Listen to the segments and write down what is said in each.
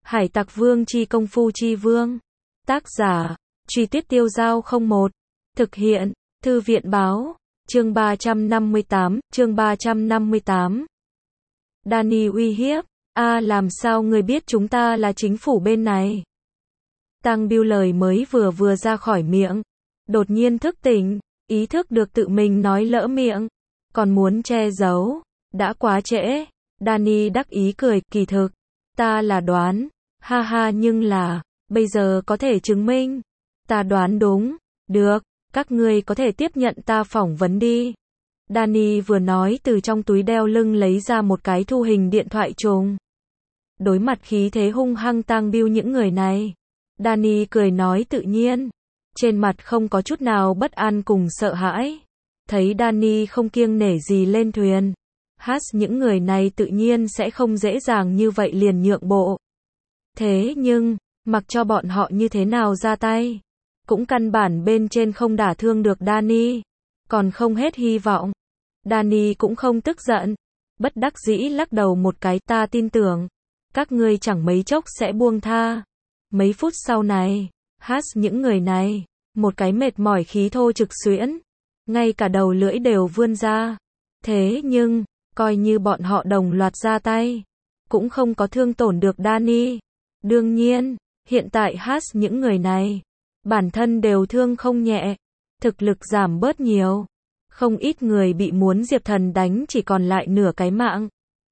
Hải Tặc Vương chi công phu chi vương. Tác giả, Truy Tuyết Tiêu Dao 01. Thực hiện, Thư viện báo, chương 358. Danny uy hiếp, làm sao người biết chúng ta là chính phủ bên này? Tăng Bill lời mới vừa ra khỏi miệng, đột nhiên thức tỉnh, ý thức được tự mình nói lỡ miệng, còn muốn che giấu, đã quá trễ. Danny đắc ý cười, kỳ thực, ta là đoán, ha ha, nhưng là, bây giờ có thể chứng minh, ta đoán đúng, được, các ngươi có thể tiếp nhận ta phỏng vấn đi. Danny vừa nói từ trong túi đeo lưng lấy ra một cái thu hình điện thoại trùng. Đối mặt khí thế hung hăng Tăng Bill những người này, Danny cười nói tự nhiên, trên mặt không có chút nào bất an cùng sợ hãi. Thấy Danny không kiêng nể gì lên thuyền, những người này tự nhiên sẽ không dễ dàng như vậy liền nhượng bộ. Thế nhưng, mặc cho bọn họ như thế nào ra tay, cũng căn bản bên trên không đả thương được Danny, còn không hết hy vọng. Danny cũng không tức giận, bất đắc dĩ lắc đầu một cái, ta tin tưởng, các ngươi chẳng mấy chốc sẽ buông tha. Mấy phút sau này, những người này, một cái mệt mỏi khí thô trực xuyễn, ngay cả đầu lưỡi đều vươn ra. Thế nhưng, coi như bọn họ đồng loạt ra tay, cũng không có thương tổn được Danny. Đương nhiên, hiện tại những người này, bản thân đều thương không nhẹ, thực lực giảm bớt nhiều. Không ít người bị muốn Diệp Thần đánh chỉ còn lại nửa cái mạng.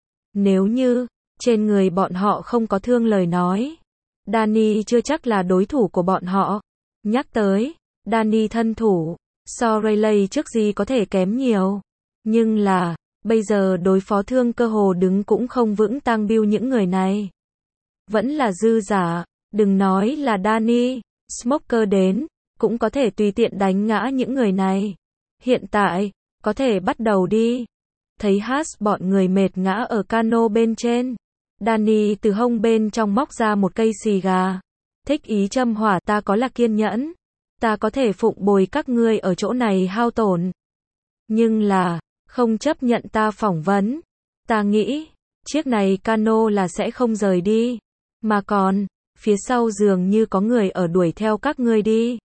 Nếu như, trên người bọn họ không có thương lời nói, Danny chưa chắc là đối thủ của bọn họ. Nhắc tới, Danny thân thủ, so Rayleigh trước gì có thể kém nhiều. Nhưng là, bây giờ đối phó thương cơ hồ đứng cũng không vững Tăng Bill những người này. Vẫn là dư giả, đừng nói là Danny, Smoker đến, cũng có thể tùy tiện đánh ngã những người này. Hiện tại, có thể bắt đầu đi. Thấy bọn người mệt ngã ở cano bên trên, Danny từ hông bên trong móc ra một cây xì gà. Thích ý châm hỏa, ta có là kiên nhẫn, ta có thể phụng bồi các ngươi ở chỗ này hao tổn. Nhưng là, không chấp nhận ta phỏng vấn. Ta nghĩ, chiếc này cano là sẽ không rời đi. Mà còn, phía sau dường như có người ở đuổi theo các ngươi đi.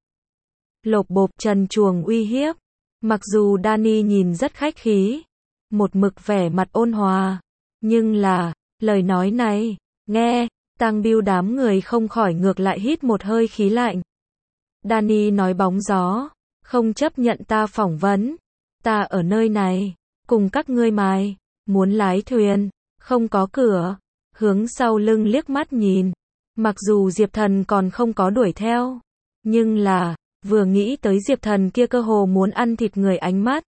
Lộp bộp trần truồng uy hiếp. Mặc dù Danny nhìn rất khách khí, một mực vẻ mặt ôn hòa, nhưng là, lời nói này, nghe, Tăng Bill đám người không khỏi ngược lại hít một hơi khí lạnh. Danny nói bóng gió, không chấp nhận ta phỏng vấn, ta ở nơi này, cùng các ngươi mài, muốn lái thuyền, không có cửa, hướng sau lưng liếc mắt nhìn, mặc dù Diệp Thần còn không có đuổi theo, nhưng là, vừa nghĩ tới Diệp Thần kia cơ hồ muốn ăn thịt người ánh mắt,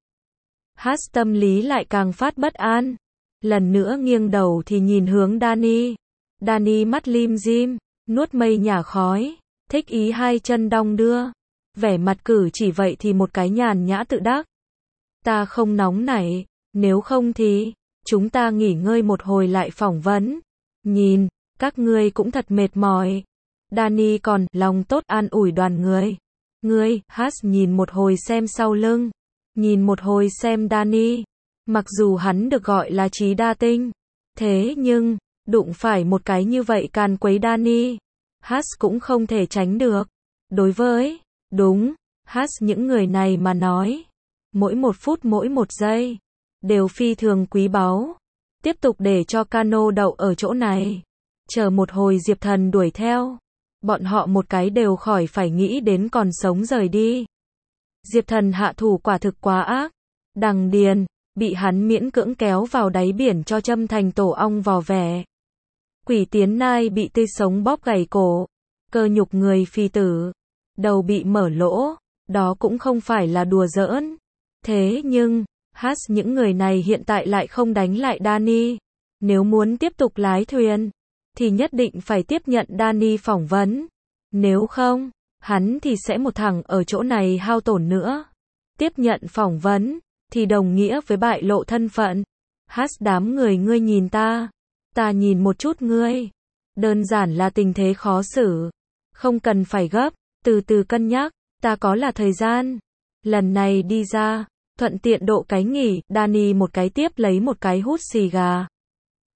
tâm lý lại càng phát bất an. Lần nữa nghiêng đầu thì nhìn hướng Danny. Danny mắt lim dim, nuốt mây nhả khói, thích ý hai chân đong đưa, vẻ mặt cử chỉ vậy thì một cái nhàn nhã tự đắc. Ta không nóng nảy, nếu không thì, chúng ta nghỉ ngơi một hồi lại phỏng vấn. Nhìn, các ngươi cũng thật mệt mỏi. Danny còn lòng tốt an ủi đoàn người. Ngươi, nhìn một hồi xem sau lưng, nhìn một hồi xem Danny. Mặc dù hắn được gọi là trí đa tinh, thế nhưng, đụng phải một cái như vậy càn quấy Danny, cũng không thể tránh được. Đối với, đúng, những người này mà nói, mỗi một phút mỗi một giây, đều phi thường quý báu. Tiếp tục để cho cano đậu ở chỗ này, chờ một hồi Diệp Thần đuổi theo, bọn họ một cái đều khỏi phải nghĩ đến còn sống rời đi. Diệp Thần hạ thủ quả thực quá ác. Đằng Điền, bị hắn miễn cưỡng kéo vào đáy biển cho châm thành tổ ong vò vẽ. Quỷ Tiến Nai bị tươi sống bóp gãy cổ, cơ nhục người phi tử, đầu bị mở lỗ, đó cũng không phải là đùa giỡn. Thế nhưng, những người này hiện tại lại không đánh lại Danny. Nếu muốn tiếp tục lái thuyền, thì nhất định phải tiếp nhận Danny phỏng vấn. Nếu không, hắn thì sẽ một thằng ở chỗ này hao tổn nữa. Tiếp nhận phỏng vấn, thì đồng nghĩa với bại lộ thân phận. Đám người ngươi nhìn ta nhìn một chút ngươi. Đơn giản là tình thế khó xử. Không cần phải gấp, từ từ cân nhắc, ta có là thời gian. Lần này đi ra, thuận tiện độ cái nghỉ, Danny một cái tiếp lấy một cái hút xì gà.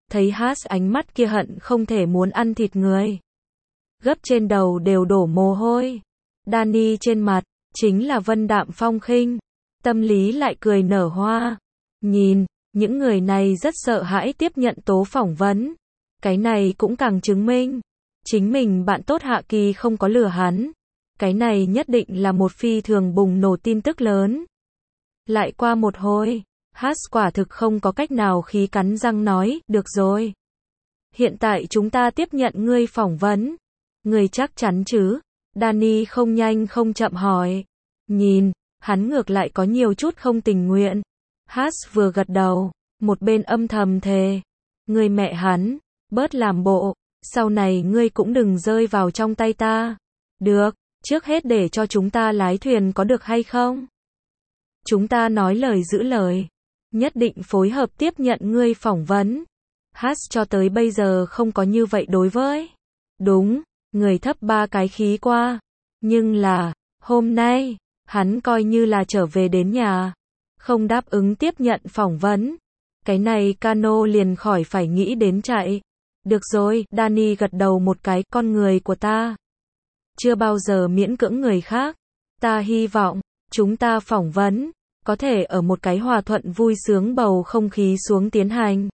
thấy Haas ánh mắt kia hận không thể muốn ăn thịt người. Gấp trên đầu đều đổ mồ hôi. Danny trên mặt, chính là vân đạm phong khinh. Tâm lý lại cười nở hoa. Nhìn, những người này rất sợ hãi tiếp nhận tố phỏng vấn. Cái này cũng càng chứng minh. Chính mình bạn tốt Hạ Kỳ không có lừa hắn. Cái này nhất định là một phi thường bùng nổ tin tức lớn. Lại qua một hồi, Haas quả thực không có cách nào khí cắn răng nói, được rồi. Hiện tại chúng ta tiếp nhận ngươi phỏng vấn. Ngươi chắc chắn chứ? Danny không nhanh không chậm hỏi. Nhìn, hắn ngược lại có nhiều chút không tình nguyện. Haas vừa gật đầu, một bên âm thầm thề. Ngươi mẹ hắn, bớt làm bộ, sau này ngươi cũng đừng rơi vào trong tay ta. Được, trước hết để cho chúng ta lái thuyền có được hay không? Chúng ta nói lời giữ lời. Nhất định phối hợp tiếp nhận ngươi phỏng vấn. Haas cho tới bây giờ không có như vậy đối với. Đúng, người thấp 3 cái khí qua. Nhưng là, hôm nay, hắn coi như là trở về đến nhà. Không đáp ứng tiếp nhận phỏng vấn. Cái này Cano liền khỏi phải nghĩ đến chạy. Được rồi, Danny gật đầu một cái, con người của ta. Chưa bao giờ miễn cưỡng người khác. Ta hy vọng, chúng ta phỏng vấn, có thể ở một cái hòa thuận vui sướng bầu không khí xuống tiến hành.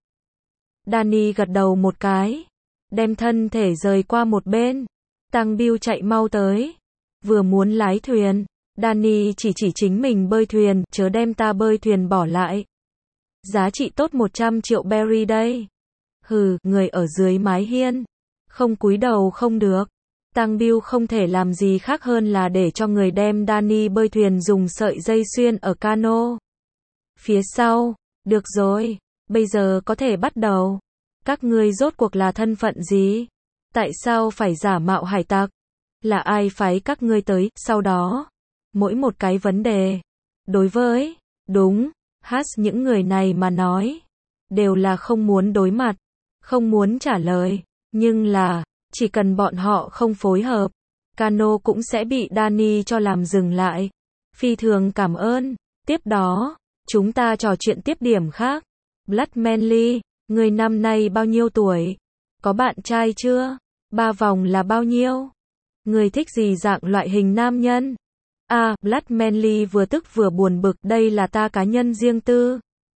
Danny gật đầu một cái, đem thân thể rời qua một bên. Tăng Bill chạy mau tới. Vừa muốn lái thuyền, Danny chỉ chính mình bơi thuyền, chớ đem ta bơi thuyền bỏ lại. Giá trị tốt 100 triệu berry đây. Hừ, người ở dưới mái hiên. Không cúi đầu không được. Tăng Bill không thể làm gì khác hơn là để cho người đem Danny bơi thuyền dùng sợi dây xuyên ở cano. Phía sau, được rồi, bây giờ có thể bắt đầu. Các ngươi rốt cuộc là thân phận gì? Tại sao phải giả mạo hải tặc? Là ai phái các ngươi tới? Sau đó, mỗi một cái vấn đề. Đối với, đúng, Haas những người này mà nói, đều là không muốn đối mặt, không muốn trả lời, nhưng là, chỉ cần bọn họ không phối hợp, cano cũng sẽ bị Danny cho làm dừng lại. Phi thường cảm ơn. Tiếp đó, chúng ta trò chuyện tiếp điểm khác. Blood Manly, người năm nay bao nhiêu tuổi? Có bạn trai chưa? 3 vòng là bao nhiêu? Người thích gì dạng loại hình nam nhân? Blood Manly vừa tức vừa buồn bực, đây là ta cá nhân riêng tư.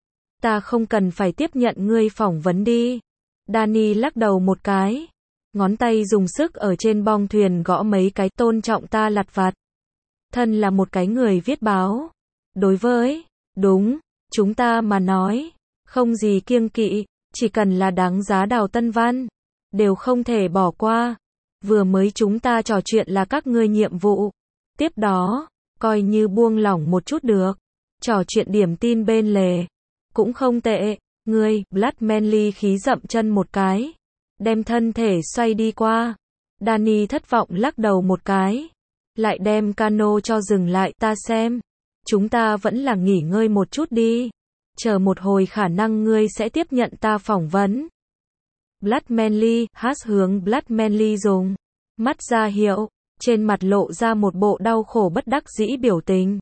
Ta không cần phải tiếp nhận ngươi phỏng vấn đi. Danny lắc đầu một cái. Ngón tay dùng sức ở trên bong thuyền gõ mấy cái, tôn trọng ta lặt vặt. Thân là một cái người viết báo. Đối với, đúng, chúng ta mà nói, không gì kiêng kỵ, chỉ cần là đáng giá đào tân văn, đều không thể bỏ qua. Vừa mới chúng ta trò chuyện là các ngươi nhiệm vụ. Tiếp đó, coi như buông lỏng một chút được. Trò chuyện điểm tin bên lề. Cũng không tệ. Ngươi, Blood Manly khí dậm chân một cái. Đem thân thể xoay đi qua. Danny thất vọng lắc đầu một cái. Lại đem cano cho dừng lại, ta xem. Chúng ta vẫn là nghỉ ngơi một chút đi. Chờ một hồi khả năng ngươi sẽ tiếp nhận ta phỏng vấn. Blood Manly, Haas hướng Blood Manly dùng mắt ra hiệu, trên mặt lộ ra một bộ đau khổ bất đắc dĩ biểu tình.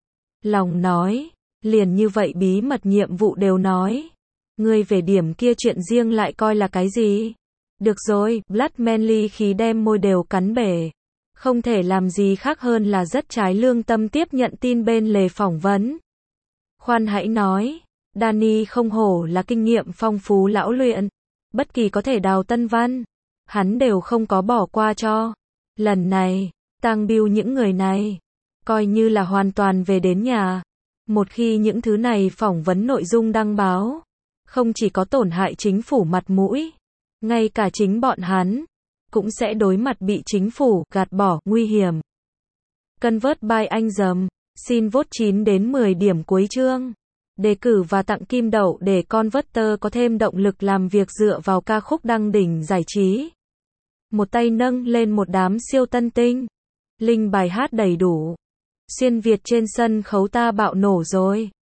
Lòng nói, liền như vậy bí mật nhiệm vụ đều nói. Ngươi về điểm kia chuyện riêng lại coi là cái gì? Được rồi, Blood Manly khí đem môi đều cắn bể. Không thể làm gì khác hơn là rất trái lương tâm tiếp nhận tin bên lề phỏng vấn. Khoan hãy nói, Danny không hổ là kinh nghiệm phong phú lão luyện. Bất kỳ có thể đào tân văn, hắn đều không có bỏ qua cho. Lần này, Tăng Bill những người này, coi như là hoàn toàn về đến nhà. Một khi những thứ này phỏng vấn nội dung đăng báo, không chỉ có tổn hại chính phủ mặt mũi, ngay cả chính bọn hắn, cũng sẽ đối mặt bị chính phủ gạt bỏ, nguy hiểm. Convert by anh dầm, xin vote 9 đến 10 điểm cuối chương. Đề cử và tặng kim đậu để Converter có thêm động lực làm việc dựa vào ca khúc đăng đỉnh giải trí. Một tay nâng lên một đám siêu tân tinh. Link bài hát đầy đủ. Xuyên Việt trên sân khấu ta bạo nổ rồi.